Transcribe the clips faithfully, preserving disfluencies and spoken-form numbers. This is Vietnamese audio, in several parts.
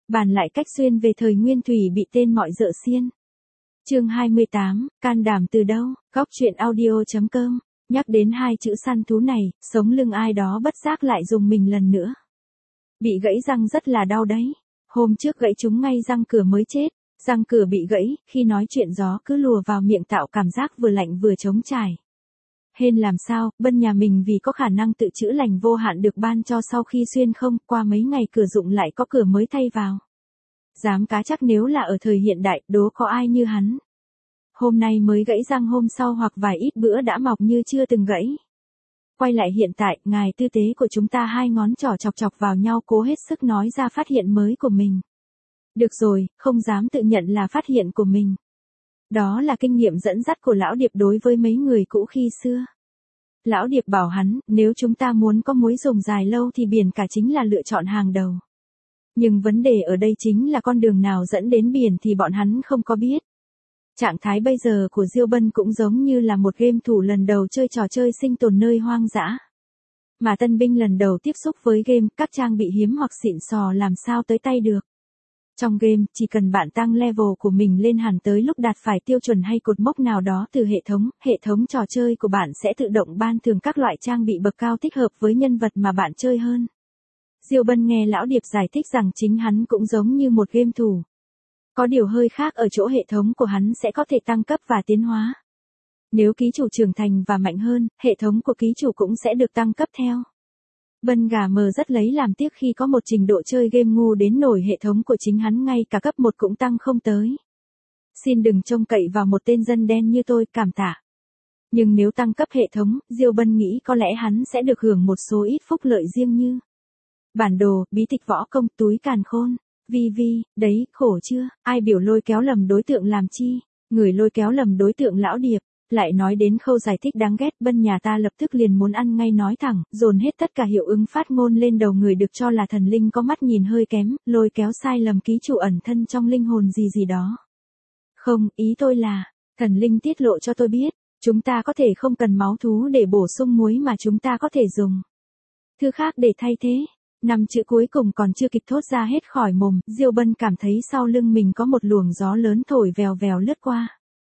Bàn lại cách xuyên về thời nguyên thủy bị tên mọi dợ xiên. Chương hai mươi tám, can đảm từ đâu, góc truyện audio.com. Nhắc đến hai chữ săn thú này, sống lưng ai đó bất giác lại dùng mình lần nữa. Bị gãy răng rất là đau đấy. Hôm trước gãy trúng ngay răng cửa mới chết. Răng cửa bị gãy, khi nói chuyện gió cứ lùa vào miệng tạo cảm giác vừa lạnh vừa trống trải. Hên làm sao, Bân nhà mình vì có khả năng tự chữa lành vô hạn được ban cho sau khi xuyên không, qua mấy ngày cửa dụng lại có cửa mới thay vào. Dám cá chắc nếu là ở thời hiện đại, đố có ai như hắn. Hôm nay mới gãy răng, hôm sau hoặc vài ít bữa đã mọc như chưa từng gãy. Quay lại hiện tại, ngài tư tế của chúng ta hai ngón trỏ chọc chọc vào nhau cố hết sức nói ra phát hiện mới của mình. Được rồi, không dám tự nhận là phát hiện của mình. Đó là kinh nghiệm dẫn dắt của Lão Điệp đối với mấy người cũ khi xưa. Lão Điệp bảo hắn, nếu chúng ta muốn có mối dùng dài lâu thì biển cả chính là lựa chọn hàng đầu. Nhưng vấn đề ở đây chính là con đường nào dẫn đến biển thì bọn hắn không có biết. Trạng thái bây giờ của Diêu Bân cũng giống như là một game thủ lần đầu chơi trò chơi sinh tồn nơi hoang dã. Mà tân binh lần đầu tiếp xúc với game, các trang bị hiếm hoặc xịn sò làm sao tới tay được. Trong game, chỉ cần bạn tăng level của mình lên hẳn tới lúc đạt phải tiêu chuẩn hay cột mốc nào đó từ hệ thống, hệ thống trò chơi của bạn sẽ tự động ban thưởng các loại trang bị bậc cao thích hợp với nhân vật mà bạn chơi hơn. Diêu Bân nghe Lão Điệp giải thích rằng chính hắn cũng giống như một game thủ. Có điều hơi khác ở chỗ hệ thống của hắn sẽ có thể tăng cấp và tiến hóa. Nếu ký chủ trưởng thành và mạnh hơn, hệ thống của ký chủ cũng sẽ được tăng cấp theo. Bân gà mờ rất lấy làm tiếc khi có một trình độ chơi game ngu đến nổi hệ thống của chính hắn ngay cả cấp một cũng tăng không tới. Xin đừng trông cậy vào một tên dân đen như tôi, cảm tạ. Nhưng nếu tăng cấp hệ thống, Diêu Bân nghĩ có lẽ hắn sẽ được hưởng một số ít phúc lợi riêng như bản đồ, bí tịch võ công, túi càn khôn. Vi vi, đấy, khổ chưa, ai biểu lôi kéo lầm đối tượng làm chi, người lôi kéo lầm đối tượng Lão Điệp. Lại nói đến khâu giải thích đáng ghét, Bân nhà ta lập tức liền muốn ăn ngay nói thẳng, dồn hết tất cả hiệu ứng phát ngôn lên đầu người được cho là thần linh có mắt nhìn hơi kém, lôi kéo sai lầm ký chủ ẩn thân trong linh hồn gì gì đó. Không, ý tôi là, thần linh tiết lộ cho tôi biết, chúng ta có thể không cần máu thú để bổ sung muối mà chúng ta có thể dùng thứ khác để thay thế. Năm chữ cuối cùng còn chưa kịp thốt ra hết khỏi mồm, Diêu Bân cảm thấy sau lưng mình có một luồng gió lớn thổi vèo vèo lướt qua.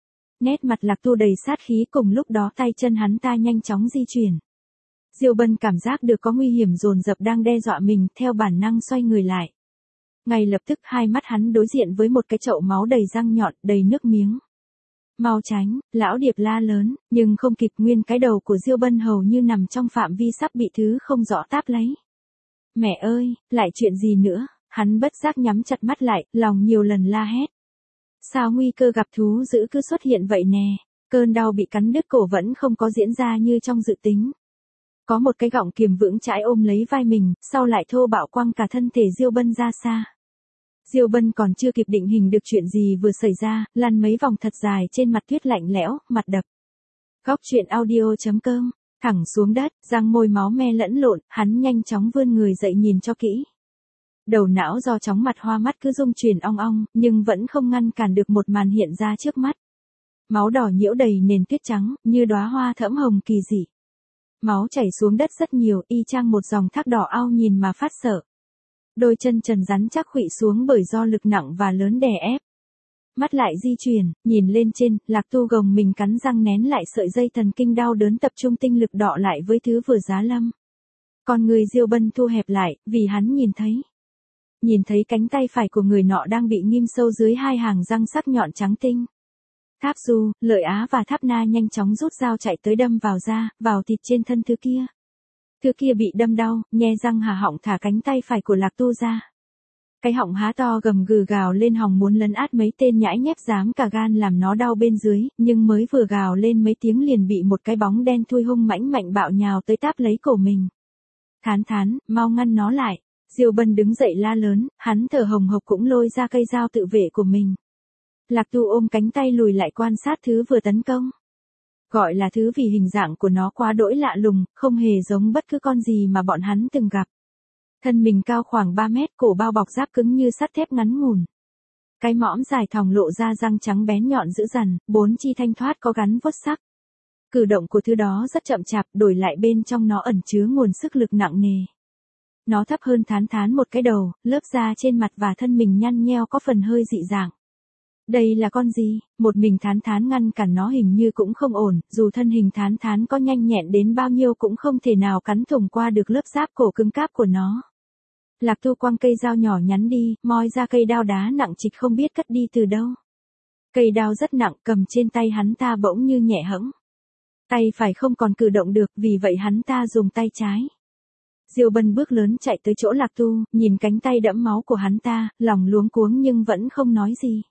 Nét mặt Lạc Tu đầy sát khí, cùng lúc đó tay chân hắn ta nhanh chóng di chuyển. Diêu Bân cảm giác được có nguy hiểm dồn dập đang đe dọa mình, theo bản năng xoay người lại. Ngay lập tức hai mắt hắn đối diện với một cái chậu máu đầy răng nhọn, đầy nước miếng. Mau tránh, Lão Điệp la lớn, nhưng không kịp, nguyên cái đầu của Diêu Bân hầu như nằm trong phạm vi sắp bị thứ không rõ táp lấy. Mẹ ơi, lại chuyện gì nữa, hắn bất giác nhắm chặt mắt lại, lòng nhiều lần la hét. Sao nguy cơ gặp thú dữ cứ xuất hiện vậy nè, cơn đau bị cắn đứt cổ vẫn không có diễn ra như trong dự tính. Có một cái gọng kiềm vững chãi ôm lấy vai mình, sau lại thô bạo quăng cả thân thể Diêu Bân ra xa. Diêu Bân còn chưa kịp định hình được chuyện gì vừa xảy ra, lăn mấy vòng thật dài trên mặt tuyết lạnh lẽo, mặt đập. Góc truyện audio.com. Thẳng xuống đất, răng môi máu me lẫn lộn, hắn nhanh chóng vươn người dậy nhìn cho kỹ. Đầu não do chóng mặt hoa mắt cứ rung chuyển ong ong, nhưng vẫn không ngăn cản được một màn hiện ra trước mắt. Máu đỏ nhiễu đầy nền tuyết trắng, như đóa hoa thẫm hồng kỳ dị. Máu chảy xuống đất rất nhiều, y chang một dòng thác đỏ ao nhìn mà phát sợ. Đôi chân trần rắn chắc khuỵu xuống bởi do lực nặng và lớn đè ép. Mắt lại di chuyển, nhìn lên trên, Lạc Tu gồng mình cắn răng nén lại sợi dây thần kinh đau đớn, tập trung tinh lực đọ lại với thứ vừa giá lâm. Con người Diêu Bân thu hẹp lại, vì hắn nhìn thấy. Nhìn thấy cánh tay phải của người nọ đang bị ghim sâu dưới hai hàng răng sắc nhọn trắng tinh. Tháp Du, Lợi Á và Tháp Na nhanh chóng rút dao chạy tới đâm vào da, vào thịt trên thân thứ kia. Thứ kia bị đâm đau, nhe răng há họng thả cánh tay phải của Lạc Tu ra. Cái họng há to gầm gừ gào lên hòng muốn lấn át mấy tên nhãi nhép dám cả gan làm nó đau bên dưới, nhưng mới vừa gào lên mấy tiếng liền bị một cái bóng đen thui hung mãnh mạnh bạo nhào tới táp lấy cổ mình. Thán thán, mau ngăn nó lại. Diêu Bân đứng dậy la lớn, hắn thở hồng hộc cũng lôi ra cây dao tự vệ của mình. Lạc Tu ôm cánh tay lùi lại quan sát thứ vừa tấn công. Gọi là thứ vì hình dạng của nó quá đỗi lạ lùng, không hề giống bất cứ con gì mà bọn hắn từng gặp. Thân mình cao khoảng ba mét, cổ bao bọc giáp cứng như sắt thép ngắn ngủn. Cái mõm dài thòng lộ ra răng trắng bén nhọn dữ dằn, bốn chi thanh thoát có gắn vuốt sắc. Cử động của thứ đó rất chậm chạp, đổi lại bên trong nó ẩn chứa nguồn sức lực nặng nề. Nó thấp hơn Thán Thán một cái đầu, lớp da trên mặt và thân mình nhăn nheo có phần hơi dị dạng. Đây là con gì? Một mình Thán Thán ngăn cản nó hình như cũng không ổn, dù thân hình Thán Thán có nhanh nhẹn đến bao nhiêu cũng không thể nào cắn thủng qua được lớp giáp cổ cứng cáp của nó. Lạc Tu quăng cây dao nhỏ nhắn đi, moi ra cây đao đá nặng trịch không biết cất đi từ đâu. Cây đao rất nặng, cầm trên tay hắn ta bỗng như nhẹ hẫng. Tay phải không còn cử động được, vì vậy hắn ta dùng tay trái. Diêu Bân bước lớn chạy tới chỗ Lạc Tu, nhìn cánh tay đẫm máu của hắn ta, lòng luống cuống nhưng vẫn không nói gì.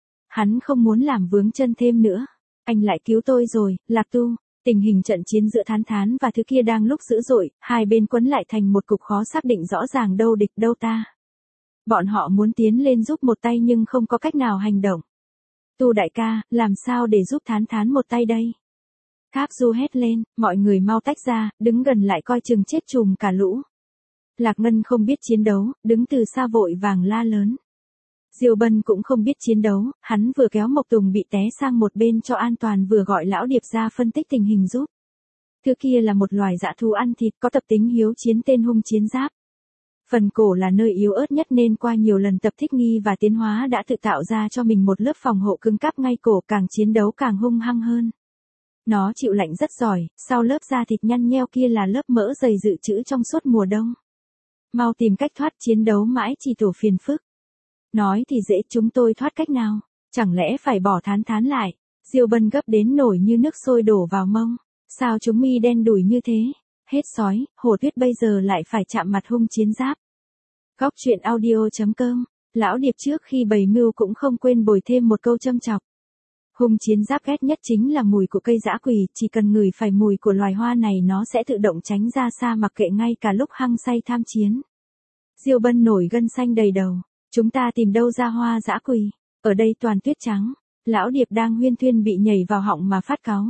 Hắn không muốn làm vướng chân thêm nữa. Anh lại cứu tôi rồi, Lạc Tu. Tình hình trận chiến giữa Thán Thán và thứ kia đang lúc dữ dội, hai bên quấn lại thành một cục khó xác định rõ ràng đâu địch đâu ta. Bọn họ muốn tiến lên giúp một tay nhưng không có cách nào hành động. Tu đại ca, làm sao để giúp Thán Thán một tay đây? Tháp Du hét lên, mọi người mau tách ra, đứng gần lại coi chừng chết chùm cả lũ. Lạc Ngân không biết chiến đấu, đứng từ xa vội vàng la lớn. Diêu Bân cũng không biết chiến đấu, hắn vừa kéo Mộc Tùng bị té sang một bên cho an toàn vừa gọi Lão Điệp ra phân tích tình hình giúp. Thứ kia là một loài dã thú ăn thịt có tập tính hiếu chiến tên Hung Chiến Giáp. Phần cổ là nơi yếu ớt nhất nên qua nhiều lần tập thích nghi và tiến hóa đã tự tạo ra cho mình một lớp phòng hộ cứng cáp ngay cổ, càng chiến đấu càng hung hăng hơn. Nó chịu lạnh rất giỏi, sau lớp da thịt nhăn nheo kia là lớp mỡ dày dự trữ trong suốt mùa đông. Mau tìm cách thoát, chiến đấu mãi chỉ tổ phiền phức. Nói thì dễ, chúng tôi thoát cách nào? Chẳng lẽ phải bỏ Thán Thán lại? Diêu Bân gấp đến nổi như nước sôi đổ vào mông. Sao chúng mi đen đủi như thế? Hết sói, Hổ Tuyết bây giờ lại phải chạm mặt Hung Chiến Giáp. Góc truyện audio chấm com. Lão Điệp trước khi bày mưu cũng không quên bồi thêm một câu châm chọc. Hung Chiến Giáp ghét nhất chính là mùi của cây dã quỳ, chỉ cần ngửi phải mùi của loài hoa này nó sẽ tự động tránh ra xa mặc kệ ngay cả lúc hăng say tham chiến. Diêu Bân nổi gân xanh đầy đầu. Chúng ta tìm đâu ra hoa dã quỳ? Ở đây toàn tuyết trắng. Lão Điệp đang huyên thuyên bị nhảy vào họng mà phát cáu.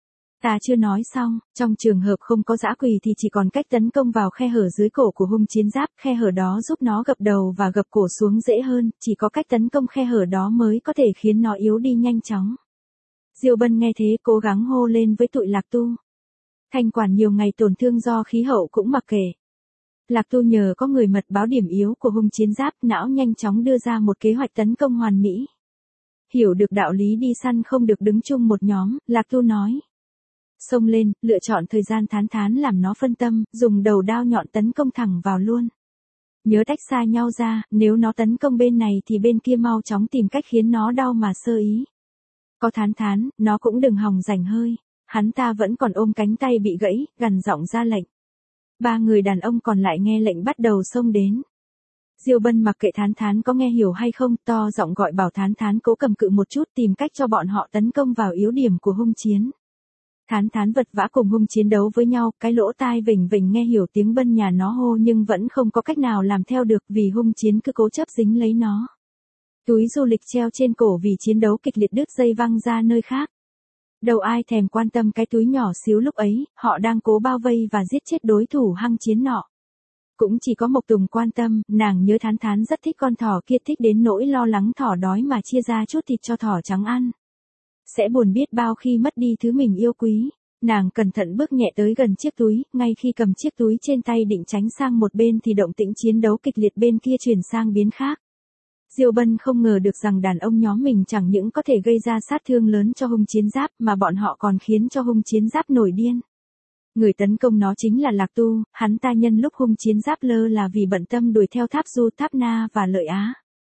Ta chưa nói xong, trong trường hợp không có dã quỳ thì chỉ còn cách tấn công vào khe hở dưới cổ của Hung Chiến Giáp, khe hở đó giúp nó gập đầu và gập cổ xuống dễ hơn, chỉ có cách tấn công khe hở đó mới có thể khiến nó yếu đi nhanh chóng. Diêu Bân nghe thế cố gắng hô lên với tụi Lạc Tu. Thanh quản nhiều ngày tổn thương do khí hậu cũng mặc kệ. Lạc Tu nhờ có người mật báo điểm yếu của Hung Chiến Giáp, não nhanh chóng đưa ra một kế hoạch tấn công hoàn mỹ. Hiểu được đạo lý đi săn không được đứng chung một nhóm, Lạc Tu nói. Xông lên, lựa chọn thời gian Thán Thán làm nó phân tâm, dùng đầu đao nhọn tấn công thẳng vào luôn. Nhớ tách xa nhau ra, nếu nó tấn công bên này thì bên kia mau chóng tìm cách khiến nó đau mà sơ ý. Có Thán Thán, nó cũng đừng hòng rảnh hơi. Hắn ta vẫn còn ôm cánh tay bị gãy, gằn giọng ra lệnh. Ba người đàn ông còn lại nghe lệnh bắt đầu xông đến. Diêu Bân mặc kệ Thán Thán có nghe hiểu hay không, to giọng gọi bảo Thán Thán cố cầm cự một chút, tìm cách cho bọn họ tấn công vào yếu điểm của Hung Chiến. Thán Thán vật vã cùng Hung Chiến đấu với nhau, cái lỗ tai vỉnh vỉnh nghe hiểu tiếng Bân nhà nó hô nhưng vẫn không có cách nào làm theo được vì Hung Chiến cứ cố chấp dính lấy nó. Túi du lịch treo trên cổ vì chiến đấu kịch liệt đứt dây văng ra nơi khác. Đâu ai thèm quan tâm cái túi nhỏ xíu lúc ấy, họ đang cố bao vây và giết chết đối thủ hăng chiến nọ. Cũng chỉ có Mộc Tùng quan tâm, nàng nhớ Thán Thán rất thích con thỏ kia, thích đến nỗi lo lắng thỏ đói mà chia ra chút thịt cho thỏ trắng ăn. Sẽ buồn biết bao khi mất đi thứ mình yêu quý. Nàng cẩn thận bước nhẹ tới gần chiếc túi, ngay khi cầm chiếc túi trên tay định tránh sang một bên thì động tĩnh chiến đấu kịch liệt bên kia chuyển sang biến khác. Diêu Bân không ngờ được rằng đàn ông nhóm mình chẳng những có thể gây ra sát thương lớn cho Hung Chiến Giáp mà bọn họ còn khiến cho Hung Chiến Giáp nổi điên. Người tấn công nó chính là Lạc Tu, hắn ta nhân lúc Hung Chiến Giáp lơ là vì bận tâm đuổi theo Tháp Du, Tháp Na và Lợi Á.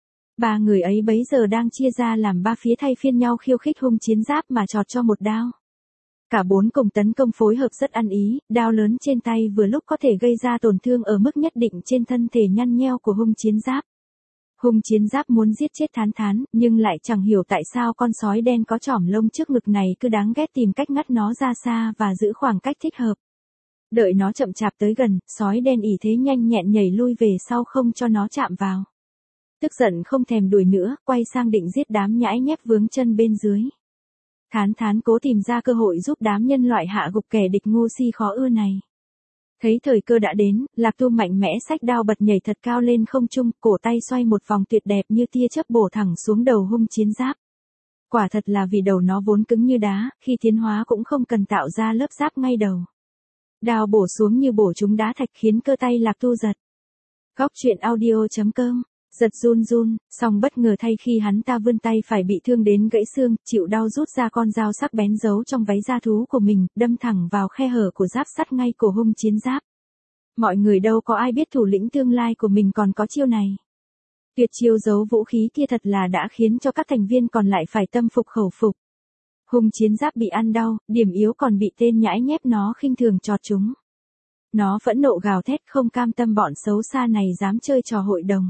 Ba người ấy bấy giờ đang chia ra làm ba phía thay phiên nhau khiêu khích Hung Chiến Giáp mà chọt cho một đao. Cả bốn cùng tấn công phối hợp rất ăn ý, đao lớn trên tay vừa lúc có thể gây ra tổn thương ở mức nhất định trên thân thể nhăn nheo của Hung Chiến Giáp. Hung Chiến Giáp muốn giết chết Thán Thán, nhưng lại chẳng hiểu tại sao con sói đen có chỏm lông trước ngực này cứ đáng ghét tìm cách ngắt nó ra xa và giữ khoảng cách thích hợp. Đợi nó chậm chạp tới gần, sói đen ỷ thế nhanh nhẹn nhảy lui về sau không cho nó chạm vào. Tức giận không thèm đuổi nữa, quay sang định giết đám nhãi nhép vướng chân bên dưới. Thán Thán cố tìm ra cơ hội giúp đám nhân loại hạ gục kẻ địch ngu si khó ưa này. Thấy thời cơ đã đến, Lạc Tu mạnh mẽ xách đao bật nhảy thật cao lên không trung, cổ tay xoay một vòng tuyệt đẹp như tia chớp bổ thẳng xuống đầu Hung Chiến Giáp. Quả thật là vì đầu nó vốn cứng như đá, khi tiến hóa cũng không cần tạo ra lớp giáp ngay đầu. Đao bổ xuống như bổ trúng đá thạch khiến cơ tay Lạc Tu giật. Góc truyện audio chấm com. Giật run run, song bất ngờ thay khi hắn ta vươn tay phải bị thương đến gãy xương, chịu đau rút ra con dao sắc bén giấu trong váy da thú của mình, đâm thẳng vào khe hở của giáp sắt ngay cổ hung chiến giáp. Mọi người đâu có ai biết thủ lĩnh tương lai của mình còn có chiêu này. Tuyệt chiêu giấu vũ khí kia thật là đã khiến cho các thành viên còn lại phải tâm phục khẩu phục. Hung chiến giáp bị ăn đau, điểm yếu còn bị tên nhãi nhép nó khinh thường chọt chúng. Nó phẫn nộ gào thét không cam tâm bọn xấu xa này dám chơi trò hội đồng.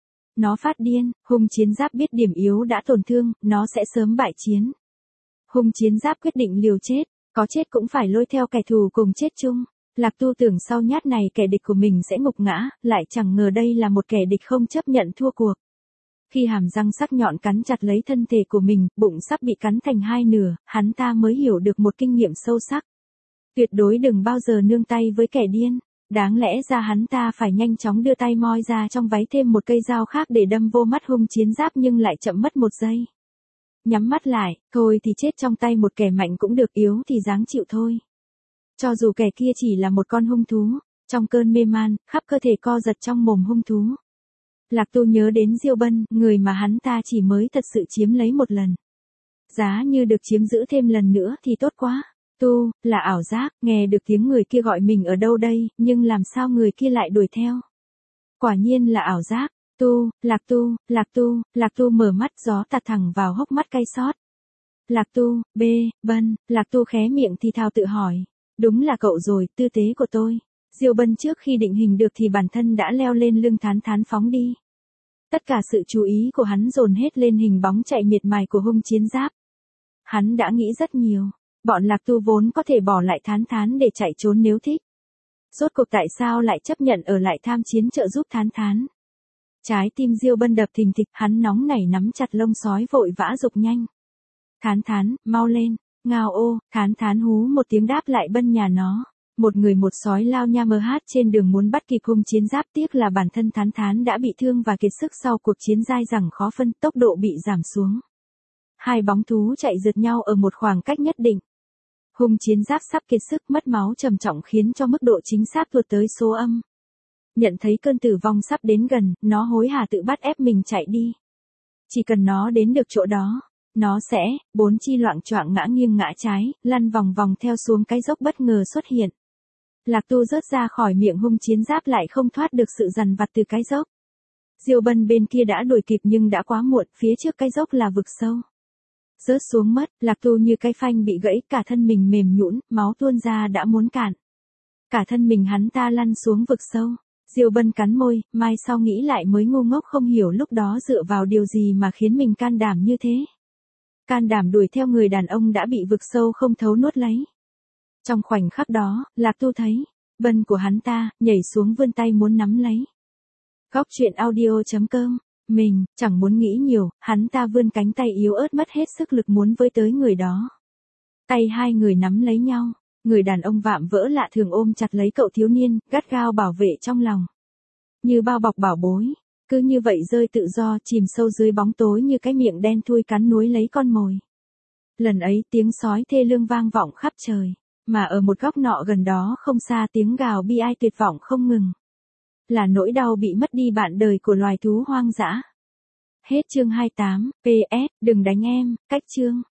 Nó phát điên, hung chiến giáp biết điểm yếu đã tổn thương, nó sẽ sớm bại chiến. Hung chiến giáp quyết định liều chết, có chết cũng phải lôi theo kẻ thù cùng chết chung. Lạc Tu tưởng sau nhát này kẻ địch của mình sẽ ngục ngã, lại chẳng ngờ đây là một kẻ địch không chấp nhận thua cuộc. Khi hàm răng sắc nhọn cắn chặt lấy thân thể của mình, bụng sắp bị cắn thành hai nửa, hắn ta mới hiểu được một kinh nghiệm sâu sắc. Tuyệt đối đừng bao giờ nương tay với kẻ điên. Đáng lẽ ra hắn ta phải nhanh chóng đưa tay moi ra trong váy thêm một cây dao khác để đâm vô mắt hung chiến giáp nhưng lại chậm mất một giây. Nhắm mắt lại, thôi thì chết trong tay một kẻ mạnh cũng được, yếu thì dáng chịu thôi. Cho dù kẻ kia chỉ là một con hung thú, trong cơn mê man, khắp cơ thể co giật trong mồm hung thú. Lạc Tu nhớ đến Diêu Bân, người mà hắn ta chỉ mới thật sự chiếm lấy một lần. Giá như được chiếm giữ thêm lần nữa thì tốt quá. Tu, là ảo giác, nghe được tiếng người kia gọi mình ở đâu đây, nhưng làm sao người kia lại đuổi theo? Quả nhiên là ảo giác. Tu, Lạc Tu, Lạc Tu, Lạc Tu mở mắt, gió tạt thẳng vào hốc mắt cay xót. Lạc Tu, B, Bân, Lạc Tu khé miệng thì thào tự hỏi. Đúng là cậu rồi, tư tế của tôi. Diêu Bân trước khi định hình được thì bản thân đã leo lên lưng Thán Thán phóng đi. Tất cả sự chú ý của hắn dồn hết lên hình bóng chạy miệt mài của hung chiến giáp. Hắn đã nghĩ rất nhiều. Bọn Lạc Tu vốn có thể bỏ lại Thán Thán để chạy trốn nếu thích. Rốt cuộc tại sao lại chấp nhận ở lại tham chiến trợ giúp Thán Thán? Trái tim Diêu Bân đập thình thịch, hắn nóng nảy nắm chặt lông sói vội vã giục nhanh. Thán Thán, mau lên, ngao ô, Thán Thán hú một tiếng đáp lại Bân nhà nó. Một người một sói lao nha mơ hát trên đường muốn bắt kịp hung chiến giáp, tiếc là bản thân Thán Thán đã bị thương và kiệt sức sau cuộc chiến dai dẳng khó phân, tốc độ bị giảm xuống. Hai bóng thú chạy rượt nhau ở một khoảng cách nhất định. Hung chiến giáp sắp kiệt sức, mất máu trầm trọng khiến cho mức độ chính xác vượt tới số âm. Nhận thấy cơn tử vong sắp đến gần, nó hối hả tự bắt ép mình chạy đi. Chỉ cần nó đến được chỗ đó, nó sẽ, bốn chi loạng choạng ngã nghiêng ngã trái, lăn vòng vòng theo xuống cái dốc bất ngờ xuất hiện. Lạc Tu rớt ra khỏi miệng hung chiến giáp lại không thoát được sự dằn vặt từ cái dốc. Diêu Bân bên kia đã đuổi kịp nhưng đã quá muộn, phía trước cái dốc là vực sâu. Rớt xuống mất, Lạc Tu như cái phanh bị gãy, cả thân mình mềm nhũn, máu tuôn ra đã muốn cạn. Cả thân mình hắn ta lăn xuống vực sâu. Diêu Bân cắn môi, mai sau nghĩ lại mới ngu ngốc không hiểu lúc đó dựa vào điều gì mà khiến mình can đảm như thế. Can đảm đuổi theo người đàn ông đã bị vực sâu không thấu nuốt lấy. Trong khoảnh khắc đó, Lạc Tu thấy, Bân của hắn ta, nhảy xuống vươn tay muốn nắm lấy. Góc truyện audio chấm com. Mình, chẳng muốn nghĩ nhiều, hắn ta vươn cánh tay yếu ớt mất hết sức lực muốn với tới người đó. Tay hai người nắm lấy nhau, người đàn ông vạm vỡ lạ thường ôm chặt lấy cậu thiếu niên, gắt gao bảo vệ trong lòng. Như bao bọc bảo bối, cứ như vậy rơi tự do chìm sâu dưới bóng tối như cái miệng đen thui cắn núi lấy con mồi. Lần ấy tiếng sói thê lương vang vọng khắp trời, mà ở một góc nọ gần đó không xa tiếng gào bi ai tuyệt vọng không ngừng. Là nỗi đau bị mất đi bạn đời của loài thú hoang dã. Hết chương hai mươi tám, pê ét, đừng đánh em, cách chương.